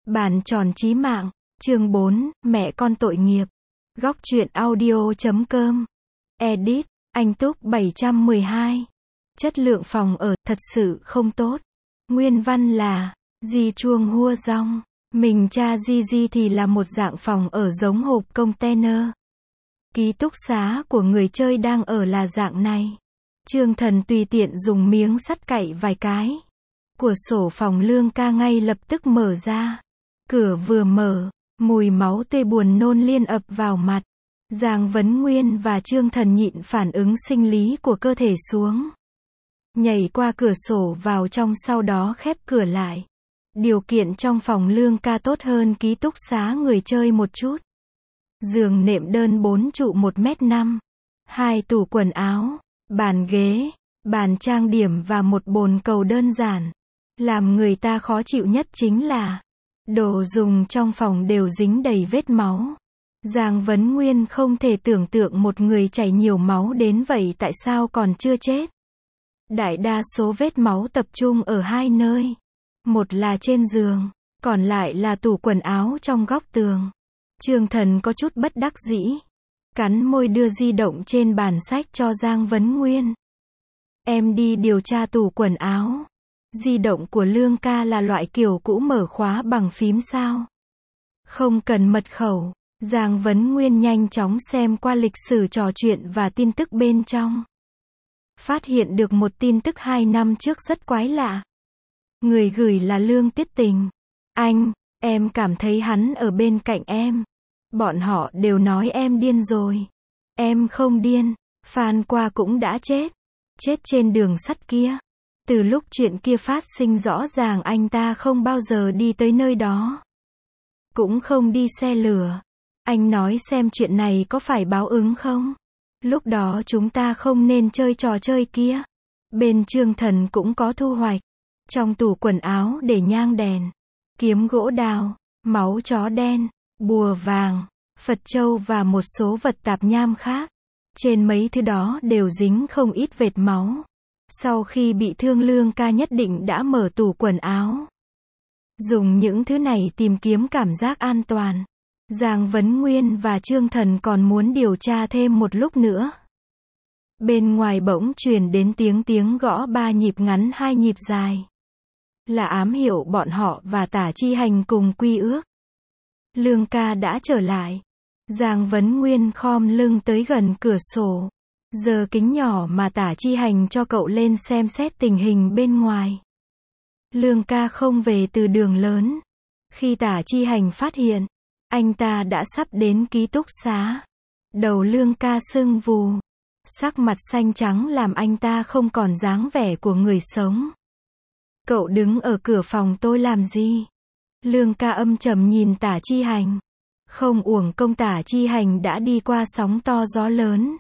Bàn tròn chí mạng, chương 4, mẹ con tội nghiệp. Góc truyện audio.com. Edit, anh Túc 712. Chất lượng phòng ở, thật sự không tốt. Nguyên văn là, Di Chuông Hua Dong. Mình cha Di thì là một dạng phòng ở giống hộp container. Ký túc xá của người chơi đang ở là dạng này. Trương Thần tùy tiện dùng miếng sắt cạy vài cái. Cửa sổ phòng Lương Ca ngay lập tức mở ra. Cửa vừa mở, mùi máu tươi buồn nôn liên ập vào mặt. Giang Vấn Nguyên và Trương Thần nhịn phản ứng sinh lý của cơ thể xuống. Nhảy qua cửa sổ vào trong, sau đó khép cửa lại. Điều kiện trong phòng Lương Ca tốt hơn ký túc xá người chơi một chút. Giường nệm đơn 4 trụ 1m5. 2 tủ quần áo, bàn ghế, bàn trang điểm và một bồn cầu đơn giản. Làm người ta khó chịu nhất chính là đồ dùng trong phòng đều dính đầy vết máu. Giang Vấn Nguyên không thể tưởng tượng một người chảy nhiều máu đến vậy tại sao còn chưa chết. Đại đa số vết máu tập trung ở hai nơi. Một là trên giường, còn lại là tủ quần áo trong góc tường. Trương Thần có chút bất đắc dĩ. Cắn môi đưa di động trên bàn sách cho Giang Vấn Nguyên. Em đi điều tra tủ quần áo. Di động của Lương Ca là loại kiểu cũ mở khóa bằng phím sao? Không cần mật khẩu. Giang Vấn Nguyên nhanh chóng xem qua lịch sử trò chuyện và tin tức bên trong. Phát hiện được một tin tức 2 năm trước rất quái lạ. Người gửi là Lương Tiết Tình. Anh, em cảm thấy hắn ở bên cạnh em. Bọn họ đều nói em điên rồi. Em không điên. Phan Qua cũng đã chết. Chết trên đường sắt kia. Từ lúc chuyện kia phát sinh rõ ràng anh ta không bao giờ đi tới nơi đó. Cũng không đi xe lửa. Anh nói xem chuyện này có phải báo ứng không? Lúc đó chúng ta không nên chơi trò chơi kia. Bên Trương Thần cũng có thu hoạch. Trong tủ quần áo để nhang đèn, kiếm gỗ đào, máu chó đen, bùa vàng, Phật châu và một số vật tạp nham khác. Trên mấy thứ đó đều dính không ít vệt máu. Sau khi bị thương Lương Ca nhất định đã mở tủ quần áo. Dùng những thứ này tìm kiếm cảm giác an toàn. Giang Vấn Nguyên và Trương Thần còn muốn điều tra thêm một lúc nữa. Bên ngoài bỗng truyền đến tiếng gõ 3 nhịp ngắn 2 nhịp dài. Là ám hiệu bọn họ và Tả Chi Hành cùng quy ước. Lương Ca đã trở lại. Giang Vấn Nguyên khom lưng tới gần cửa sổ. Giờ kính nhỏ mà Tả Chi Hành cho cậu lên xem xét tình hình bên ngoài. Lương Ca không về từ đường lớn. Khi Tả Chi Hành phát hiện, anh ta đã sắp đến ký túc xá. Đầu Lương Ca sưng vù. Sắc mặt xanh trắng làm anh ta không còn dáng vẻ của người sống. Cậu đứng ở cửa phòng tôi làm gì? Lương Ca âm trầm nhìn Tả Chi Hành. Không uổng công Tả Chi Hành đã đi qua sóng to gió lớn.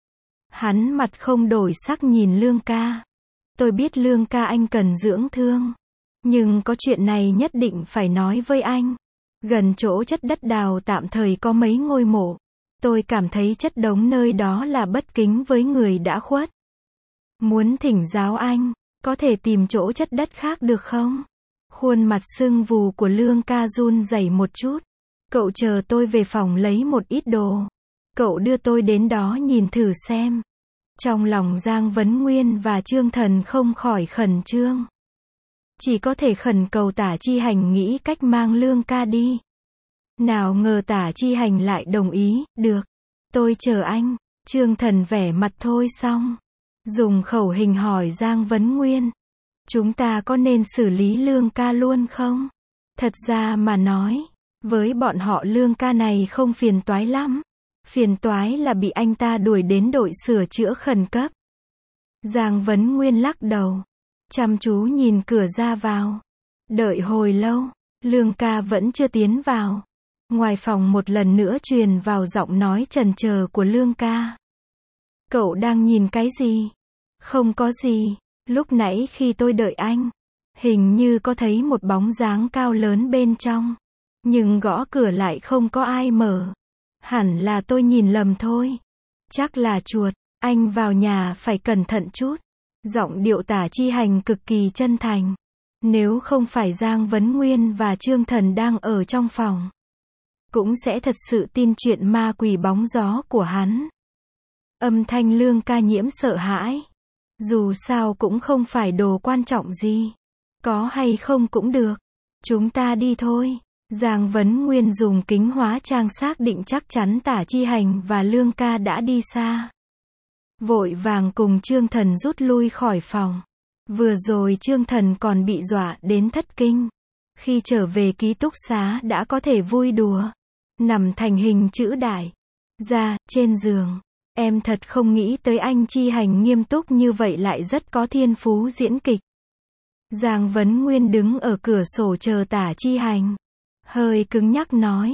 Hắn mặt không đổi sắc nhìn Lương Ca. Tôi biết Lương Ca anh cần dưỡng thương. Nhưng có chuyện này nhất định phải nói với anh. Gần chỗ chất đất đào tạm thời có mấy ngôi mộ. Tôi cảm thấy chất đống nơi đó là bất kính với người đã khuất. Muốn thỉnh giáo anh, có thể tìm chỗ chất đất khác được không? Khuôn mặt sưng vù của Lương Ca run rẩy một chút. Cậu chờ tôi về phòng lấy một ít đồ. Cậu đưa tôi đến đó nhìn thử xem. Trong lòng Giang Vấn Nguyên và Trương Thần không khỏi khẩn trương. Chỉ có thể khẩn cầu Tả Chi Hành nghĩ cách mang Lương Ca đi. Nào ngờ Tả Chi Hành lại đồng ý, được. Tôi chờ anh. Trương Thần vẻ mặt thôi xong. Dùng khẩu hình hỏi Giang Vấn Nguyên. Chúng ta có nên xử lý Lương Ca luôn không? Thật ra mà nói, với bọn họ Lương Ca này không phiền toái lắm. Phiền toái là bị anh ta đuổi đến đội sửa chữa khẩn cấp. Giang Vấn Nguyên lắc đầu. Chăm chú nhìn cửa ra vào. Đợi hồi lâu, Lương Ca vẫn chưa tiến vào. Ngoài phòng một lần nữa truyền vào giọng nói trần chờ của Lương Ca. Cậu đang nhìn cái gì? Không có gì. Lúc nãy khi tôi đợi anh, hình như có thấy một bóng dáng cao lớn bên trong. Nhưng gõ cửa lại không có ai mở. Hẳn là tôi nhìn lầm thôi. Chắc là chuột. Anh vào nhà phải cẩn thận chút. Giọng điệu Tả Chi Hành cực kỳ chân thành. Nếu không phải Giang Vấn Nguyên và Trương Thần đang ở trong phòng, cũng sẽ thật sự tin chuyện ma quỷ bóng gió của hắn. Âm thanh Lương Ca nhiễm sợ hãi. Dù sao cũng không phải đồ quan trọng gì. Có hay không cũng được. Chúng ta đi thôi. Giang Vấn Nguyên dùng kính hóa trang xác định chắc chắn Tả Chi Hành và Lương Ca đã đi xa. Vội vàng cùng Trương Thần rút lui khỏi phòng. Vừa rồi Trương Thần còn bị dọa đến thất kinh. Khi trở về ký túc xá đã có thể vui đùa. Nằm thành hình chữ đại. Ra, trên giường. Em thật không nghĩ tới anh Chi Hành nghiêm túc như vậy lại rất có thiên phú diễn kịch. Giang Vấn Nguyên đứng ở cửa sổ chờ Tả Chi Hành. Hơi cứng nhắc nói.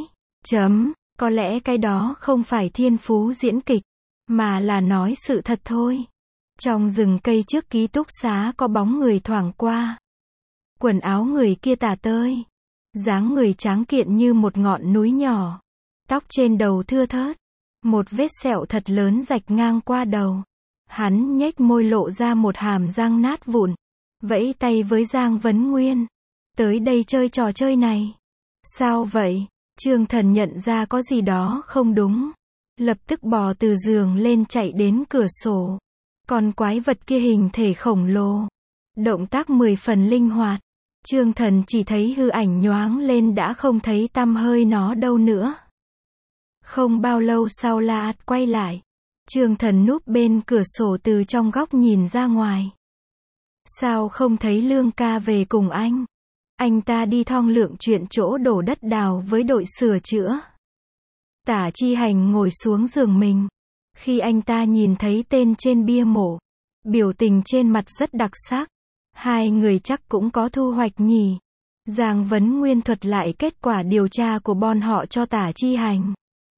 Có lẽ cái đó không phải thiên phú diễn kịch, mà là nói sự thật thôi. Trong rừng cây trước ký túc xá có bóng người thoảng qua. Quần áo người kia tả tơi. Dáng người tráng kiện như một ngọn núi nhỏ. Tóc trên đầu thưa thớt. Một vết sẹo thật lớn rạch ngang qua đầu. Hắn nhếch môi lộ ra một hàm răng nát vụn. Vẫy tay với Giang Vấn Nguyên. Tới đây chơi trò chơi này. Sao vậy? Trương Thần nhận ra có gì đó không đúng. Lập tức bò từ giường lên chạy đến cửa sổ. Con quái vật kia hình thể khổng lồ. Động tác 10 phần linh hoạt. Trương Thần chỉ thấy hư ảnh nhoáng lên đã không thấy tăm hơi nó đâu nữa. Không bao lâu sau La quay lại. Trương Thần núp bên cửa sổ từ trong góc nhìn ra ngoài. Sao không thấy Lương Ca về cùng anh? Anh ta đi thong lượng chuyện chỗ đổ đất đào với đội sửa chữa. Tả Chi Hành ngồi xuống giường mình. Khi anh ta nhìn thấy tên trên bia mộ, biểu tình trên mặt rất đặc sắc. Hai người chắc cũng có thu hoạch nhỉ. Giang Vấn Nguyên thuật lại kết quả điều tra của bọn họ cho Tả Chi Hành.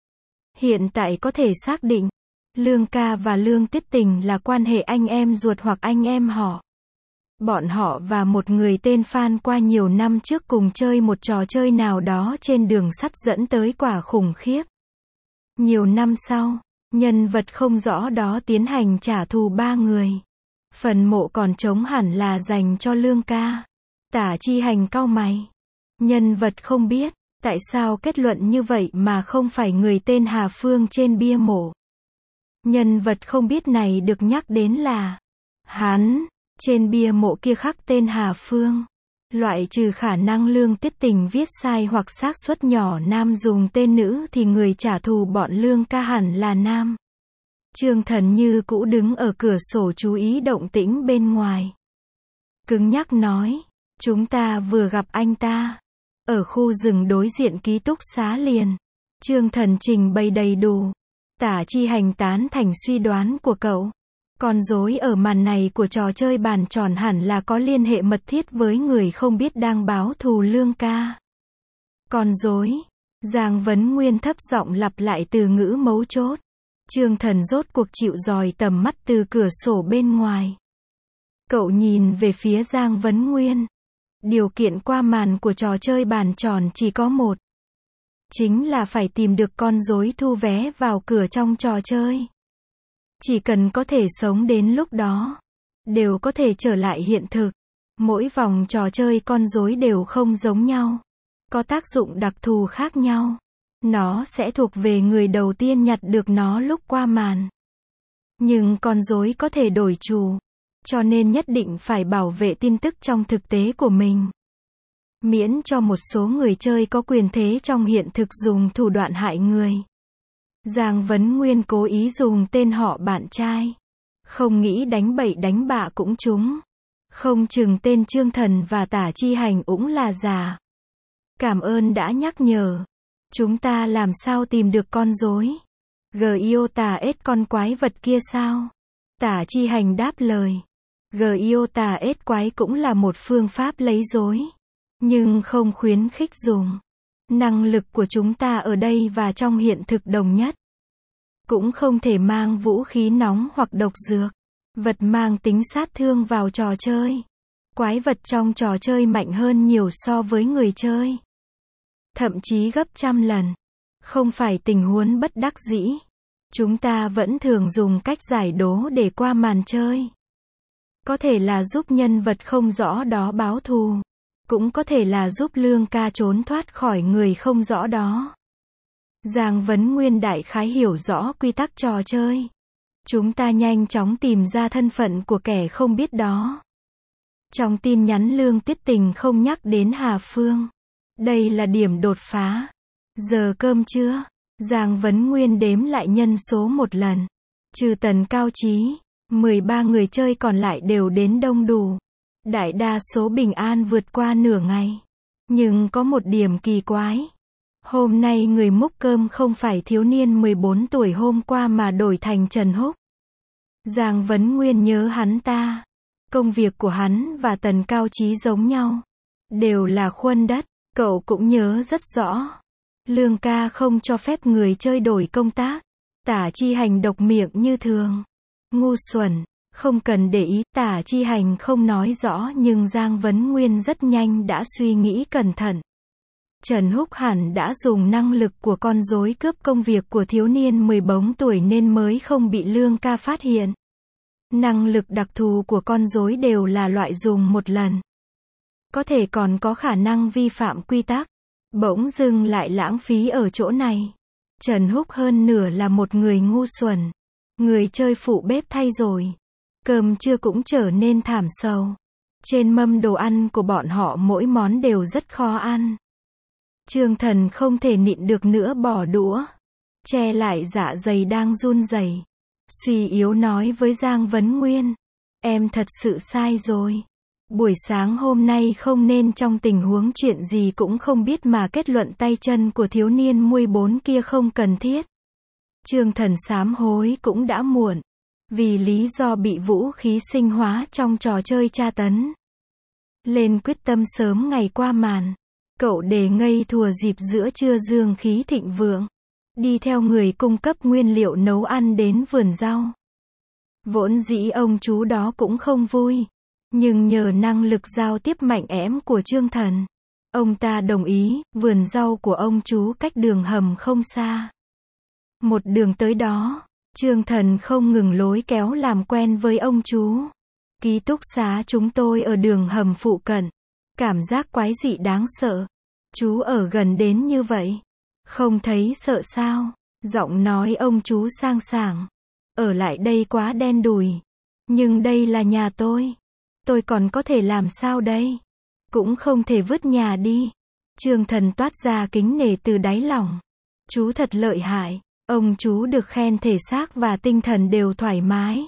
Hiện tại có thể xác định, Lương Ca và Lương Tiết Tình là quan hệ anh em ruột hoặc anh em họ. Bọn họ và một người tên Phan qua nhiều năm trước cùng chơi một trò chơi nào đó trên đường sắt dẫn tới quả khủng khiếp. Nhiều năm sau, nhân vật không rõ đó tiến hành trả thù 3 người. Phần mộ còn trống hẳn là dành cho Lương Ca. Tả Chi Hành cau mày. Nhân vật không biết, tại sao kết luận như vậy mà không phải người tên Hà Phương trên bia mộ. Nhân vật không biết này được nhắc đến là hắn. Trên bia mộ kia khắc tên Hà Phương. Loại trừ khả năng Lương Tiết Tình viết sai hoặc xác suất nhỏ nam dùng tên nữ thì người trả thù bọn Lương Ca hẳn là nam. Trương Thần như cũ đứng ở cửa sổ chú ý động tĩnh bên ngoài. Cứng nhắc nói, chúng ta vừa gặp anh ta. Ở khu rừng đối diện ký túc xá liền. Trương Thần trình bày đầy đủ. Tả Chi Hành tán thành suy đoán của cậu. Con rối ở màn này của trò chơi bàn tròn hẳn là có liên hệ mật thiết với người không biết đang báo thù Lương Ca. Con rối. Giang Vấn Nguyên thấp giọng lặp lại từ ngữ mấu chốt. Trương Thần rốt cuộc chịu dòi tầm mắt từ cửa sổ bên ngoài. Cậu nhìn về phía Giang Vấn Nguyên. Điều kiện qua màn của trò chơi bàn tròn chỉ có một. Chính là phải tìm được con rối thu vé vào cửa trong trò chơi. Chỉ cần có thể sống đến lúc đó, đều có thể trở lại hiện thực. Mỗi vòng trò chơi con rối đều không giống nhau. Có tác dụng đặc thù khác nhau. Nó sẽ thuộc về người đầu tiên nhặt được nó lúc qua màn. Nhưng con rối có thể đổi chủ. Cho nên nhất định phải bảo vệ tin tức trong thực tế của mình. Miễn cho một số người chơi có quyền thế trong hiện thực dùng thủ đoạn hại người. Giang Vấn Nguyên cố ý dùng tên họ bạn trai. Không nghĩ đánh bậy đánh bạ cũng trúng. Không chừng tên Trương Thần và Tả Chi Hành cũng là giả. Cảm ơn đã nhắc nhở. Chúng ta làm sao tìm được con rối? Giota S con quái vật kia sao? Tả Chi Hành đáp lời. Giota S quái cũng là một phương pháp lấy rối. Nhưng không khuyến khích dùng. Năng lực của chúng ta ở đây và trong hiện thực đồng nhất. Cũng không thể mang vũ khí nóng hoặc độc dược. Vật mang tính sát thương vào trò chơi. Quái vật trong trò chơi mạnh hơn nhiều so với người chơi. Thậm chí gấp trăm lần. Không phải tình huống bất đắc dĩ. Chúng ta vẫn thường dùng cách giải đố để qua màn chơi. Có thể là giúp nhân vật không rõ đó báo thù. Cũng có thể là giúp Lương ca trốn thoát khỏi người không rõ đó. Giang Vấn Nguyên đại khái hiểu rõ quy tắc trò chơi. Chúng ta nhanh chóng tìm ra thân phận của kẻ không biết đó. Trong tin nhắn Lương Tuyết Tình không nhắc đến Hà Phương. Đây là điểm đột phá. Giờ cơm trưa, Giang Vấn Nguyên đếm lại nhân số một lần. Trừ Tần Cao Chí, 13 người chơi còn lại đều đến đông đủ. Đại đa số bình an vượt qua nửa ngày. Nhưng có một điểm kỳ quái. Hôm nay người múc cơm không phải thiếu niên 14 tuổi hôm qua mà đổi thành Trần Húc. Giang Vấn Nguyên nhớ hắn ta. Công việc của hắn và Tần Cao Chí giống nhau. Đều là khuân đất. Cậu cũng nhớ rất rõ. Lương ca không cho phép người chơi đổi công tác. Tả Chi Hành độc miệng như thường. Ngu xuẩn. Không cần để ý, Tả Chi Hành không nói rõ nhưng Giang Vấn Nguyên rất nhanh đã suy nghĩ cẩn thận. Trần Húc hẳn đã dùng năng lực của con rối cướp công việc của thiếu niên 14 tuổi nên mới không bị Lương ca phát hiện. Năng lực đặc thù của con rối đều là loại dùng một lần. Có thể còn có khả năng vi phạm quy tắc. Bỗng dưng lại lãng phí ở chỗ này. Trần Húc hơn nửa là một người ngu xuẩn. Người chơi phụ bếp thay rồi. Cơm trưa cũng trở nên thảm sầu. Trên mâm đồ ăn của bọn họ mỗi món đều rất khó ăn. Trương Thần không thể nhịn được nữa bỏ đũa. Che lại dạ dày đang run rẩy. Suy yếu nói với Giang Vấn Nguyên. Em thật sự sai rồi. Buổi sáng hôm nay không nên trong tình huống chuyện gì cũng không biết mà kết luận tay chân của thiếu niên 14 kia không cần thiết. Trương Thần sám hối cũng đã muộn. Vì lý do bị vũ khí sinh hóa trong trò chơi tra tấn. Lên quyết tâm sớm ngày qua màn. Cậu để ngây thùa dịp giữa trưa dương khí thịnh vượng. Đi theo người cung cấp nguyên liệu nấu ăn đến vườn rau. Vốn dĩ ông chú đó cũng không vui. Nhưng nhờ năng lực giao tiếp mạnh ẽm của Trương Thần. Ông ta đồng ý, vườn rau của ông chú cách đường hầm không xa. Một đường tới đó, Trương Thần không ngừng lối kéo làm quen với ông chú. Ký túc xá chúng tôi ở đường hầm phụ cận. Cảm giác quái dị đáng sợ. Chú ở gần đến như vậy. Không thấy sợ sao? Giọng nói ông chú sang sảng. Ở lại đây quá đen đủi. Nhưng đây là nhà tôi. Tôi còn có thể làm sao đây? Cũng không thể vứt nhà đi. Trương Thần toát ra kính nể từ đáy lòng. Chú thật lợi hại. Ông chú được khen thể xác và tinh thần đều thoải mái.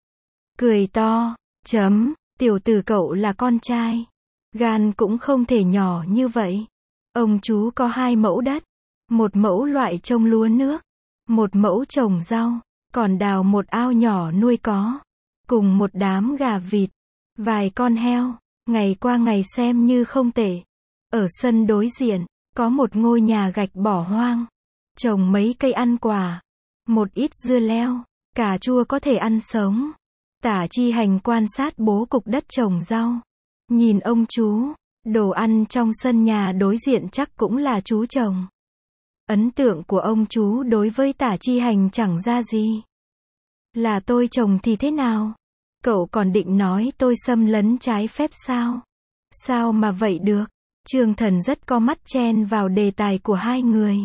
Cười to. Tiểu tử cậu là con trai. Gan cũng không thể nhỏ như vậy. Ông chú có 2 mẫu đất. Một mẫu loại trồng lúa nước. Một mẫu trồng rau. Còn đào một ao nhỏ nuôi có. Cùng một đám gà vịt. Vài con heo. Ngày qua ngày xem như không tệ. Ở sân đối diện, có một ngôi nhà gạch bỏ hoang. Trồng mấy cây ăn quả. Một ít dưa leo. Cà chua có thể ăn sống. Tả Chi Hành quan sát bố cục đất trồng rau. Nhìn ông chú. Đồ ăn trong sân nhà đối diện chắc cũng là chú trồng. Ấn tượng của ông chú đối với Tả Chi Hành chẳng ra gì. Là tôi trồng thì thế nào? Cậu còn định nói tôi xâm lấn trái phép sao? Sao mà vậy được? Trương Thần rất có mắt chen vào đề tài của hai người.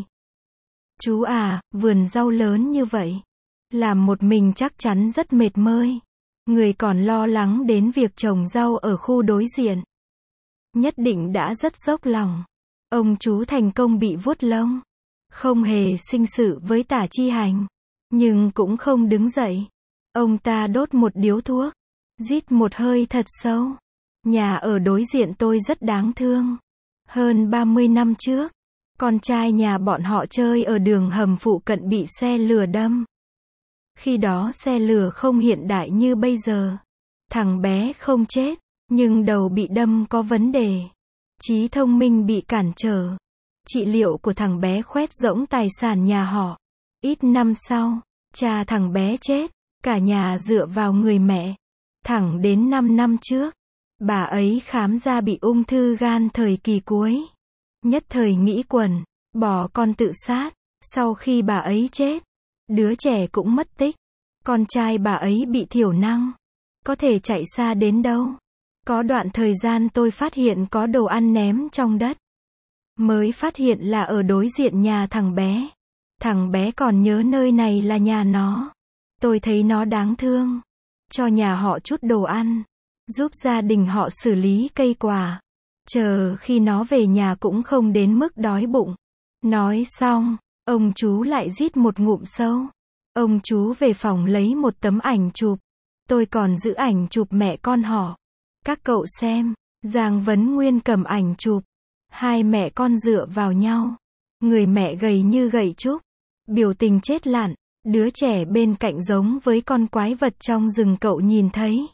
Chú à, vườn rau lớn như vậy. Làm một mình chắc chắn rất mệt mơi. Người còn lo lắng đến việc trồng rau ở khu đối diện. Nhất định đã rất dốc lòng. Ông chú thành công bị vuốt lông. Không hề sinh sự với Tả Chi Hành. Nhưng cũng không đứng dậy. Ông ta đốt một điếu thuốc. Rít một hơi thật sâu. Nhà ở đối diện tôi rất đáng thương. Hơn 30 năm trước, con trai nhà bọn họ chơi ở đường hầm phụ cận bị xe lửa đâm. Khi đó xe lửa không hiện đại như bây giờ. Thằng bé không chết, nhưng đầu bị đâm có vấn đề. Trí thông minh bị cản trở. Trị liệu của thằng bé khoét rỗng tài sản nhà họ. Ít năm sau, cha thằng bé chết, cả nhà dựa vào người mẹ. Thẳng đến 5 năm trước, bà ấy khám ra bị ung thư gan thời kỳ cuối. Nhất thời nghĩ quẩn, bỏ con tự sát. Sau khi bà ấy chết, đứa trẻ cũng mất tích. Con trai bà ấy bị thiểu năng. Có thể chạy xa đến đâu? Có đoạn thời gian tôi phát hiện có đồ ăn ném trong đất. Mới phát hiện là ở đối diện nhà thằng bé. Thằng bé còn nhớ nơi này là nhà nó. Tôi thấy nó đáng thương. Cho nhà họ chút đồ ăn. Giúp gia đình họ xử lý cây quả. Chờ khi nó về nhà cũng không đến mức đói bụng. Nói xong, ông chú lại rít một ngụm sâu. Ông chú về phòng lấy một tấm ảnh chụp. Tôi còn giữ ảnh chụp mẹ con họ. Các cậu xem, Giang Vấn Nguyên cầm ảnh chụp. Hai mẹ con dựa vào nhau. Người mẹ gầy như gậy trúc. Biểu tình chết lặng. Đứa trẻ bên cạnh giống với con quái vật trong rừng cậu nhìn thấy.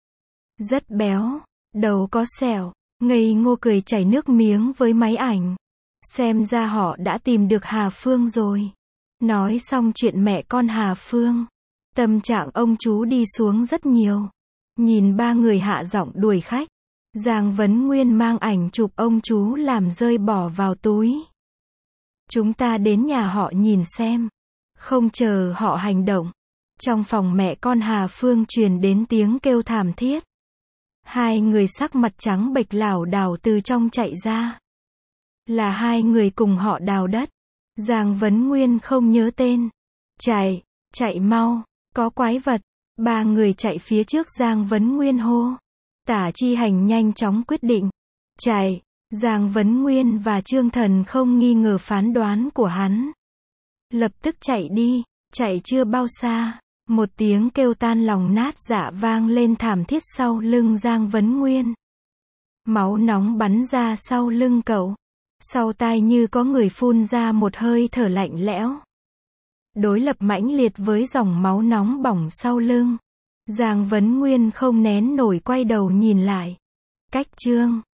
Rất béo, đầu có sẹo, ngây ngô cười chảy nước miếng với máy ảnh. Xem ra họ đã tìm được Hà Phương rồi. Nói xong chuyện mẹ con Hà Phương. Tâm trạng ông chú đi xuống rất nhiều. Nhìn ba người hạ giọng đuổi khách. Giang Vấn Nguyên mang ảnh chụp ông chú làm rơi bỏ vào túi. Chúng ta đến nhà họ nhìn xem. Không chờ họ hành động. Trong phòng mẹ con Hà Phương truyền đến tiếng kêu thảm thiết. Hai người sắc mặt trắng bệch lảo đảo từ trong chạy ra. Là hai người cùng họ đào đất. Giang Vấn Nguyên không nhớ tên. Chạy, chạy mau, có quái vật. Ba người chạy phía trước Giang Vấn Nguyên hô. Tả Chi Hành nhanh chóng quyết định. Chạy, Giang Vấn Nguyên và Trương Thần không nghi ngờ phán đoán của hắn. Lập tức chạy đi, chạy chưa bao xa. Một tiếng kêu tan lòng nát dạ vang lên thảm thiết sau lưng Giang Vấn Nguyên. Máu nóng bắn ra sau lưng cậu. Sau tai như có người phun ra một hơi thở lạnh lẽo. Đối lập mãnh liệt với dòng máu nóng bỏng sau lưng. Giang Vấn Nguyên không nén nổi quay đầu nhìn lại. Cách Trương